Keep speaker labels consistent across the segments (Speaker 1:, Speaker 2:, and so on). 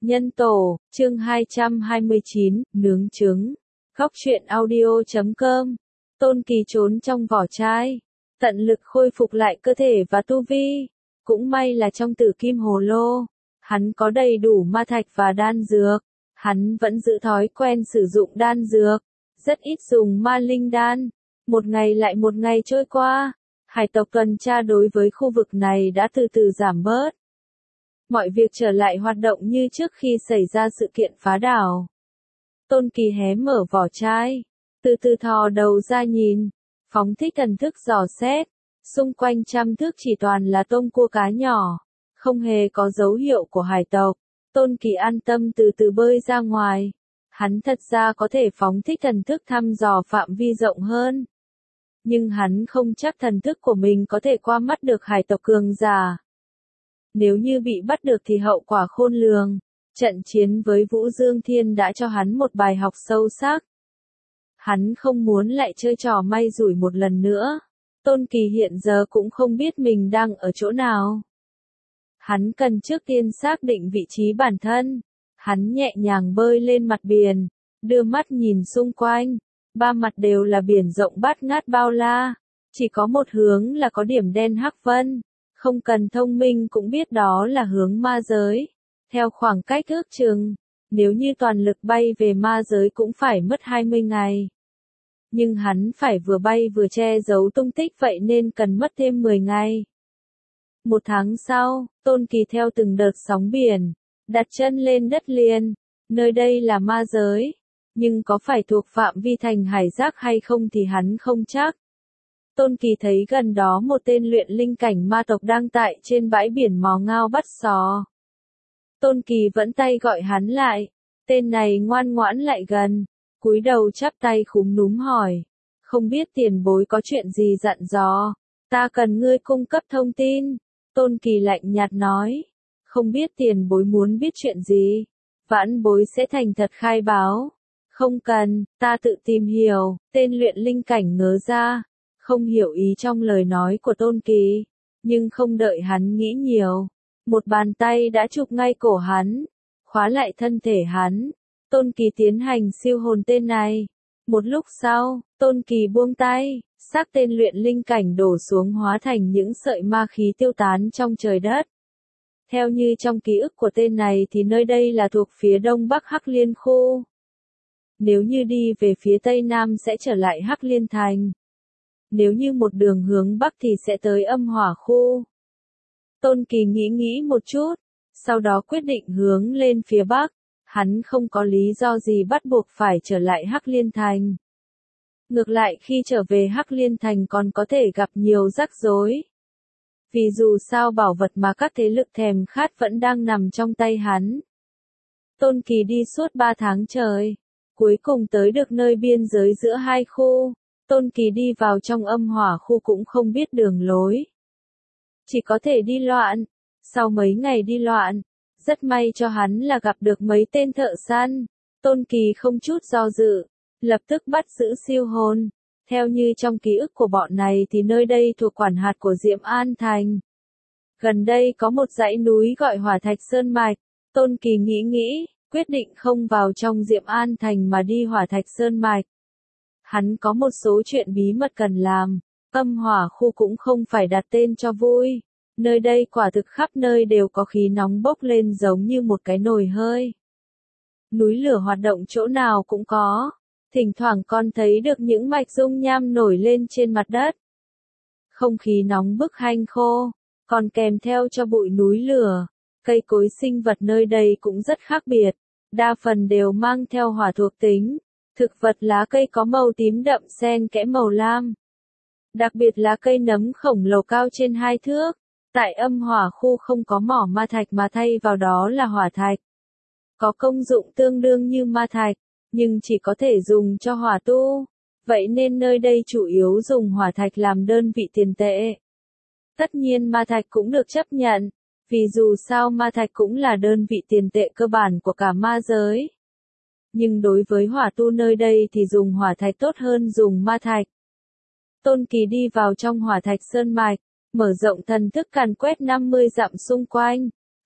Speaker 1: Nhân tổ, chương 229, nướng trứng. Góc truyện audio.com. Tôn Kỳ trốn trong vỏ chai, tận lực khôi phục lại cơ thể và tu vi. Cũng may là trong tử kim hồ lô, hắn có đầy đủ ma thạch và đan dược. Hắn vẫn giữ thói quen sử dụng đan dược, rất ít dùng ma linh đan. Một ngày lại một ngày trôi qua, hải tộc tuần tra đối với khu vực này đã từ từ giảm bớt. Mọi việc trở lại hoạt động như trước khi xảy ra sự kiện phá đảo. Tôn Kỳ hé mở vỏ chai, từ từ thò đầu ra nhìn, phóng thích thần thức dò xét. Xung quanh trăm thước chỉ toàn là tôm cua cá nhỏ, không hề có dấu hiệu của hải tộc. Tôn Kỳ an tâm từ từ bơi ra ngoài. Hắn thật ra có thể phóng thích thần thức thăm dò phạm vi rộng hơn. Nhưng hắn không chắc thần thức của mình có thể qua mắt được hải tộc cường giả. Nếu như bị bắt được thì hậu quả khôn lường. Trận chiến với Vũ Dương Thiên đã cho hắn một bài học sâu sắc. Hắn không muốn lại chơi trò may rủi một lần nữa. Tôn Kỳ hiện giờ cũng không biết mình đang ở chỗ nào. Hắn cần trước tiên xác định vị trí bản thân. Hắn nhẹ nhàng bơi lên mặt biển, đưa mắt nhìn xung quanh. Ba mặt đều là biển rộng bát ngát bao la. Chỉ có một hướng là có điểm đen hắc vân. Không cần thông minh cũng biết đó là hướng ma giới. Theo khoảng cách ước chừng, nếu như toàn lực bay về ma giới cũng phải mất 20 ngày. Nhưng hắn phải vừa bay vừa che giấu tung tích vậy nên cần mất thêm 10 ngày. Một tháng sau, Tôn Kỳ theo từng đợt sóng biển, đặt chân lên đất liền. Nơi đây là ma giới, nhưng có phải thuộc phạm vi thành hải giác hay không thì hắn không chắc. Tôn Kỳ thấy gần đó một tên luyện linh cảnh ma tộc đang tại trên bãi biển mò ngao bắt sò. Tôn Kỳ vẫn tay gọi hắn lại. Tên này ngoan ngoãn lại gần, cúi đầu chắp tay khúm núm hỏi. Không biết tiền bối có chuyện gì dặn dò, ta cần ngươi cung cấp thông tin. Tôn Kỳ lạnh nhạt nói. Không biết tiền bối muốn biết chuyện gì, vãn bối sẽ thành thật khai báo. Không cần, ta tự tìm hiểu. Tên luyện linh cảnh ngớ ra, không hiểu ý trong lời nói của Tôn Kỳ. Nhưng không đợi hắn nghĩ nhiều, một bàn tay đã chụp ngay cổ hắn, khóa lại thân thể hắn. Tôn Kỳ tiến hành siêu hồn tên này. Một lúc sau, Tôn Kỳ buông tay, xác tên luyện linh cảnh đổ xuống hóa thành những sợi ma khí tiêu tán trong trời đất. Theo như trong ký ức của tên này thì nơi đây là thuộc phía đông bắc Hắc Liên khu. Nếu như đi về phía tây nam sẽ trở lại Hắc Liên thành. Nếu như một đường hướng bắc thì sẽ tới Âm Hỏa khu. Tôn Kỳ nghĩ một chút, sau đó quyết định hướng lên phía bắc. Hắn không có lý do gì bắt buộc phải trở lại Hắc Liên thành. Ngược lại khi trở về Hắc Liên thành còn có thể gặp nhiều rắc rối. Vì dù sao bảo vật mà các thế lực thèm khát vẫn đang nằm trong tay hắn. Tôn Kỳ đi suốt 3 tháng trời, cuối cùng tới được nơi biên giới giữa hai khu. Tôn Kỳ đi vào trong Âm Hỏa khu cũng không biết đường lối. Chỉ có thể đi loạn. Sau mấy ngày đi loạn, rất may cho hắn là gặp được mấy tên thợ săn. Tôn Kỳ không chút do dự, lập tức bắt giữ siêu hồn. Theo như trong ký ức của bọn này thì nơi đây thuộc quản hạt của Diệm An Thành. Gần đây có một dãy núi gọi Hỏa Thạch Sơn Mạch. Tôn Kỳ nghĩ, quyết định không vào trong Diệm An Thành mà đi Hỏa Thạch Sơn Mạch. Hắn có một số chuyện bí mật cần làm. Âm Hỏa khu cũng không phải đặt tên cho vui. Nơi đây quả thực khắp nơi đều có khí nóng bốc lên giống như một cái nồi hơi. Núi lửa hoạt động chỗ nào cũng có. Thỉnh thoảng còn thấy được những mạch dung nham nổi lên trên mặt đất. Không khí nóng bức hanh khô, còn kèm theo cho bụi núi lửa. Cây cối sinh vật nơi đây cũng rất khác biệt. Đa phần đều mang theo hỏa thuộc tính. Thực vật lá cây có màu tím đậm xen kẽ màu lam. Đặc biệt là cây nấm khổng lồ cao trên 2 thước. Tại Âm Hỏa khu không có mỏ ma thạch mà thay vào đó là hỏa thạch. Có công dụng tương đương như ma thạch, nhưng chỉ có thể dùng cho hỏa tu. Vậy nên nơi đây chủ yếu dùng hỏa thạch làm đơn vị tiền tệ. Tất nhiên ma thạch cũng được chấp nhận, vì dù sao ma thạch cũng là đơn vị tiền tệ cơ bản của cả ma giới. Nhưng đối với hỏa tu nơi đây thì dùng hỏa thạch tốt hơn dùng ma thạch. Tôn Kỳ đi vào trong Hỏa Thạch Sơn Mạch, mở rộng thần thức càn quét 50 dặm xung quanh.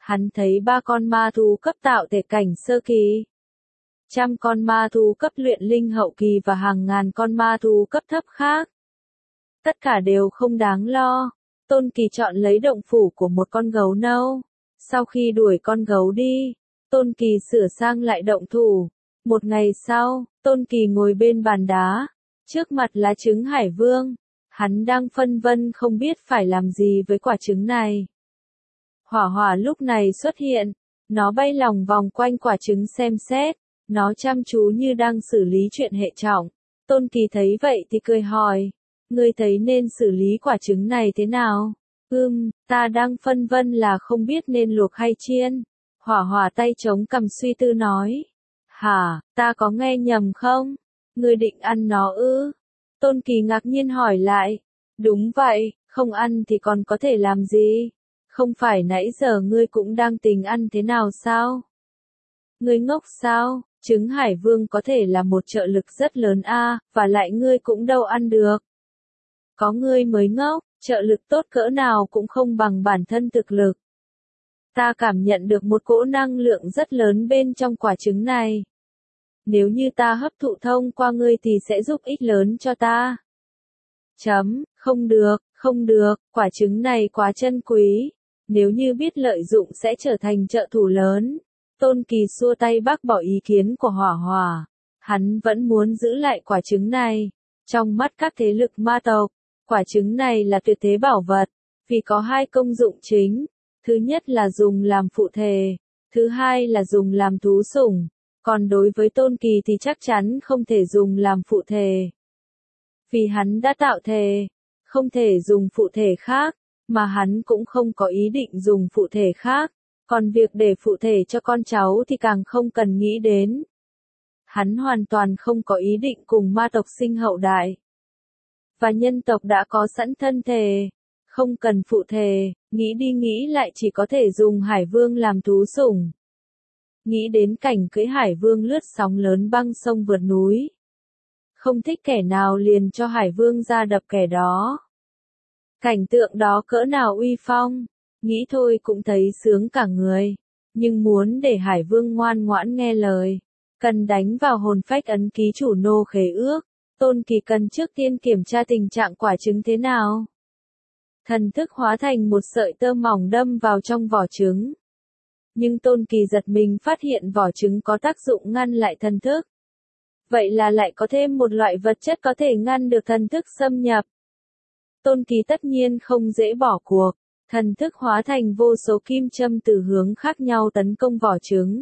Speaker 1: Hắn thấy 3 con ma thú cấp tạo thể cảnh sơ kỳ, 100 con ma thú cấp luyện linh hậu kỳ và hàng ngàn con ma thú cấp thấp khác. Tất cả đều không đáng lo. Tôn Kỳ chọn lấy động phủ của một con gấu nâu. Sau khi đuổi con gấu đi, Tôn Kỳ sửa sang lại động thủ. Một ngày sau, Tôn Kỳ ngồi bên bàn đá, trước mặt lá trứng hải vương. Hắn đang phân vân không biết phải làm gì với quả trứng này. Hỏa Hỏa lúc này xuất hiện, nó bay lòng vòng quanh quả trứng xem xét, nó chăm chú như đang xử lý chuyện hệ trọng. Tôn Kỳ thấy vậy thì cười hỏi, ngươi thấy nên xử lý quả trứng này thế nào? Ta đang phân vân là không biết nên luộc hay chiên. Hỏa Hỏa tay chống cằm suy tư nói. Hả, ta có nghe nhầm không? Ngươi định ăn nó ư? Tôn Kỳ ngạc nhiên hỏi lại. Đúng vậy, không ăn thì còn có thể làm gì? Không phải nãy giờ ngươi cũng đang tính ăn thế nào sao? Ngươi ngốc sao? Trứng hải vương có thể là một trợ lực rất lớn và lại ngươi cũng đâu ăn được. Có ngươi mới ngốc, trợ lực tốt cỡ nào cũng không bằng bản thân thực lực. Ta cảm nhận được một cỗ năng lượng rất lớn bên trong quả trứng này. Nếu như ta hấp thụ thông qua ngươi thì sẽ giúp ích lớn cho ta. Không được, quả trứng này quá chân quý. Nếu như biết lợi dụng sẽ trở thành trợ thủ lớn. Tôn Kỳ xua tay bác bỏ ý kiến của Hỏa Hỏa. Hắn vẫn muốn giữ lại quả trứng này. Trong mắt các thế lực ma tộc, quả trứng này là tuyệt thế bảo vật, vì có 2 công dụng chính. Thứ nhất là dùng làm phụ thể, thứ hai là dùng làm thú sủng. Còn đối với Tôn Kỳ thì chắc chắn không thể dùng làm phụ thể. Vì hắn đã tạo thể, không thể dùng phụ thể khác, mà hắn cũng không có ý định dùng phụ thể khác. Còn việc để phụ thể cho con cháu thì càng không cần nghĩ đến. Hắn hoàn toàn không có ý định cùng ma tộc sinh hậu đại. Và nhân tộc đã có sẵn thân thể, không cần phụ thể, nghĩ đi nghĩ lại chỉ có thể dùng hải vương làm thú sủng. Nghĩ đến cảnh cưỡi hải vương lướt sóng lớn băng sông vượt núi. Không thích kẻ nào liền cho hải vương ra đập kẻ đó. Cảnh tượng đó cỡ nào uy phong, nghĩ thôi cũng thấy sướng cả người. Nhưng muốn để hải vương ngoan ngoãn nghe lời, cần đánh vào hồn phách ấn ký chủ nô khế ước. Tôn Kỳ cần trước tiên kiểm tra tình trạng quả trứng thế nào. Thần thức hóa thành một sợi tơ mỏng đâm vào trong vỏ trứng. Nhưng Tôn Kỳ giật mình phát hiện vỏ trứng có tác dụng ngăn lại thần thức. Vậy là lại có thêm một loại vật chất có thể ngăn được thần thức xâm nhập. Tôn Kỳ tất nhiên không dễ bỏ cuộc. Thần thức hóa thành vô số kim châm từ hướng khác nhau tấn công vỏ trứng.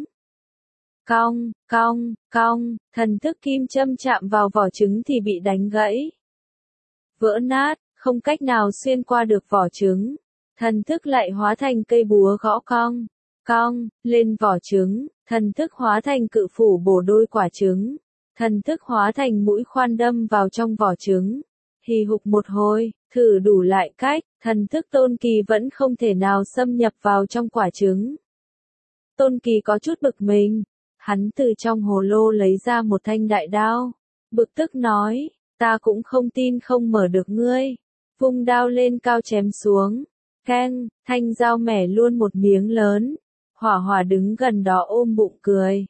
Speaker 1: Cong, thần thức kim châm chạm vào vỏ trứng thì bị đánh gãy. Vỡ nát, không cách nào xuyên qua được vỏ trứng. Thần thức lại hóa thành cây búa gõ cong, lên vỏ trứng. Thần thức hóa thành cự phủ bổ đôi quả trứng. Thần thức hóa thành mũi khoan đâm vào trong vỏ trứng. Hì hục một hồi, thử đủ lại cách, thần thức Tôn Kỳ vẫn không thể nào xâm nhập vào trong quả trứng. Tôn Kỳ có chút bực mình. Hắn từ trong hồ lô lấy ra một thanh đại đao. Bực tức nói, ta cũng không tin không mở được ngươi. Vung đao lên cao chém xuống. Keng, thanh dao mẻ luôn một miếng lớn. Hỏa Hỏa đứng gần đó ôm bụng cười.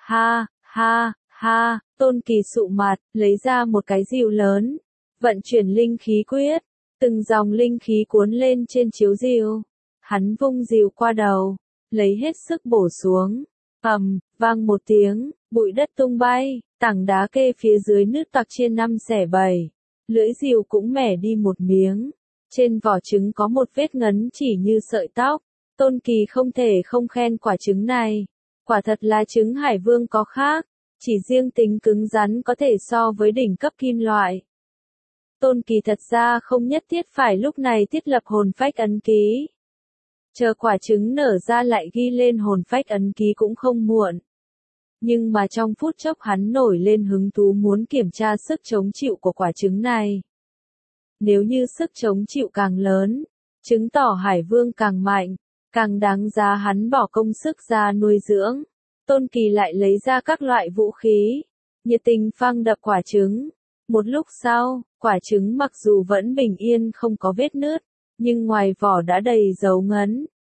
Speaker 1: Ha, Tôn Kỳ sụ mặt, lấy ra một cái rìu lớn. Vận chuyển linh khí quyết. Từng dòng linh khí cuốn lên trên chiếu rìu. Hắn vung rìu qua đầu, lấy hết sức bổ xuống. Vang một tiếng, bụi đất tung bay, tảng đá kê phía dưới nứt toạc chia 5 xẻ 7. Lưỡi rìu cũng mẻ đi một miếng. Trên vỏ trứng có một vết ngấn chỉ như sợi tóc. Tôn Kỳ không thể không khen quả trứng này. Quả thật là trứng hải vương có khác. Chỉ riêng tính cứng rắn có thể so với đỉnh cấp kim loại. Tôn Kỳ thật ra không nhất thiết phải lúc này thiết lập hồn phách ấn ký. Chờ quả trứng nở ra lại ghi lên hồn phách ấn ký cũng không muộn. Nhưng mà trong phút chốc hắn nổi lên hứng thú muốn kiểm tra sức chống chịu của quả trứng này. Nếu như sức chống chịu càng lớn, chứng tỏ hải vương càng mạnh, càng đáng giá hắn bỏ công sức ra nuôi dưỡng. Tôn Kỳ lại lấy ra các loại vũ khí, nhiệt tình phang đập quả trứng. Một lúc sau, quả trứng mặc dù vẫn bình yên không có vết nứt, nhưng ngoài vỏ đã đầy dấu ngấn.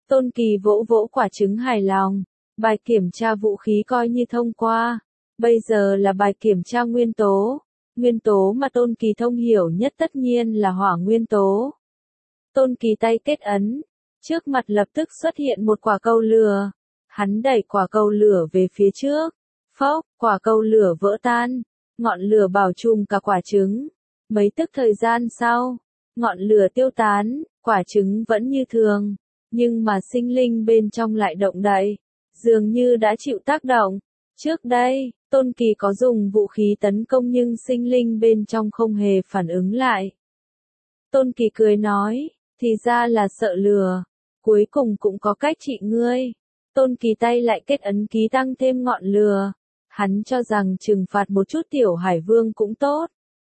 Speaker 1: Tôn Kỳ vỗ vỗ quả trứng hài lòng. Bài kiểm tra vũ khí coi như thông qua. Bây giờ là bài kiểm tra nguyên tố. Nguyên tố mà Tôn Kỳ thông hiểu nhất tất nhiên là hỏa nguyên tố. Tôn Kỳ tay kết ấn. Trước mặt lập tức xuất hiện một quả cầu lửa. Hắn đẩy quả cầu lửa về phía trước. Phốc, quả cầu lửa vỡ tan. Ngọn lửa bao trùm cả quả trứng. Mấy tức thời gian sau, ngọn lửa tiêu tán, quả trứng vẫn như thường. Nhưng mà sinh linh bên trong lại động đậy. Dường như đã chịu tác động. Trước đây, Tôn Kỳ có dùng vũ khí tấn công nhưng sinh linh bên trong không hề phản ứng lại. Tôn Kỳ cười nói, thì ra là sợ lửa. Cuối cùng cũng có cách trị ngươi. Tôn Kỳ tay lại kết ấn ký tăng thêm ngọn lửa. Hắn cho rằng trừng phạt một chút tiểu hải vương cũng tốt.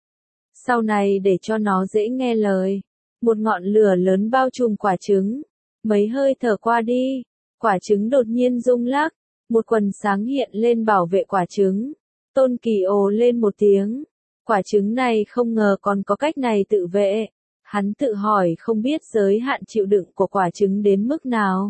Speaker 1: Sau này để cho nó dễ nghe lời. Một ngọn lửa lớn bao trùm quả trứng. Mấy hơi thở qua đi. Quả trứng đột nhiên rung lắc. Một quần sáng hiện lên bảo vệ quả trứng. Tôn Kỳ ồ lên một tiếng. Quả trứng này không ngờ còn có cách này tự vệ. Hắn tự hỏi không biết giới hạn chịu đựng của quả trứng đến mức nào.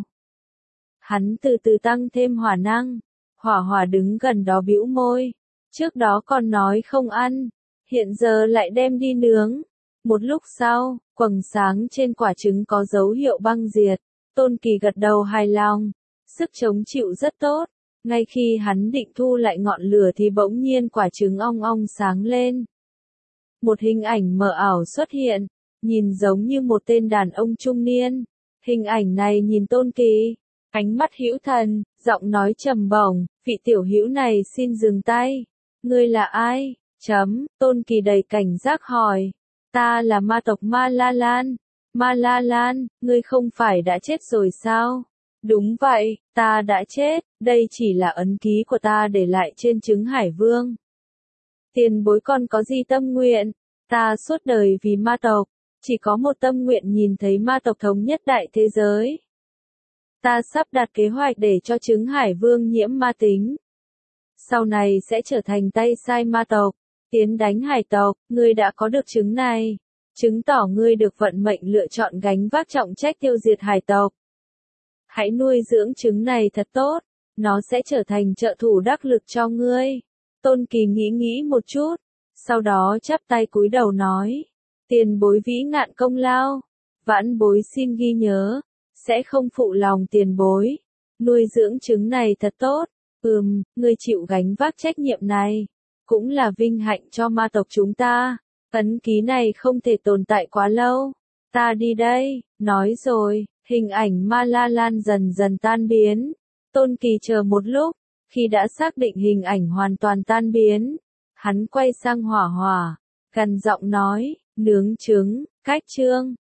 Speaker 1: Hắn từ từ tăng thêm hỏa năng. Hỏa Hỏa đứng gần đó bĩu môi. Trước đó còn nói không ăn. Hiện giờ lại đem đi nướng. Một lúc sau, quầng sáng trên quả trứng có dấu hiệu băng diệt. Tôn Kỳ gật đầu hài lòng. Sức chống chịu rất tốt. Ngay khi hắn định thu lại ngọn lửa thì bỗng nhiên quả trứng ong ong sáng lên. Một hình ảnh mờ ảo xuất hiện. Nhìn giống như một tên đàn ông trung niên. Hình ảnh này nhìn Tôn Kỳ. Ánh mắt hữu thần, giọng nói trầm bổng, vị tiểu hữu này xin dừng tay. Ngươi là ai? Tôn Kỳ đầy cảnh giác hỏi. Ta là ma tộc Ma La Lan. Ma La Lan, ngươi không phải đã chết rồi sao? Đúng vậy, ta đã chết, đây chỉ là ấn ký của ta để lại trên trứng hải vương. Tiền bối con có gì tâm nguyện? Ta suốt đời vì ma tộc, chỉ có một tâm nguyện nhìn thấy ma tộc thống nhất đại thế giới. Ta sắp đặt kế hoạch để cho trứng hải vương nhiễm ma tính. Sau này sẽ trở thành tay sai ma tộc, tiến đánh hải tộc, ngươi đã có được trứng này. Chứng tỏ ngươi được vận mệnh lựa chọn gánh vác trọng trách tiêu diệt hải tộc. Hãy nuôi dưỡng trứng này thật tốt, nó sẽ trở thành trợ thủ đắc lực cho ngươi. Tôn Kỳ nghĩ một chút, sau đó chắp tay cúi đầu nói. Tiền bối vĩ ngạn công lao, vãn bối xin ghi nhớ, sẽ không phụ lòng tiền bối. Nuôi dưỡng trứng này thật tốt, ngươi chịu gánh vác trách nhiệm này, cũng là vinh hạnh cho ma tộc chúng ta. Ấn ký này không thể tồn tại quá lâu. Ta đi đây, nói rồi, hình ảnh Ma La Lan dần dần tan biến. Tôn Kỳ chờ một lúc, khi đã xác định hình ảnh hoàn toàn tan biến, hắn quay sang Hỏa Hỏa, gần giọng nói, nướng trứng, cách chương.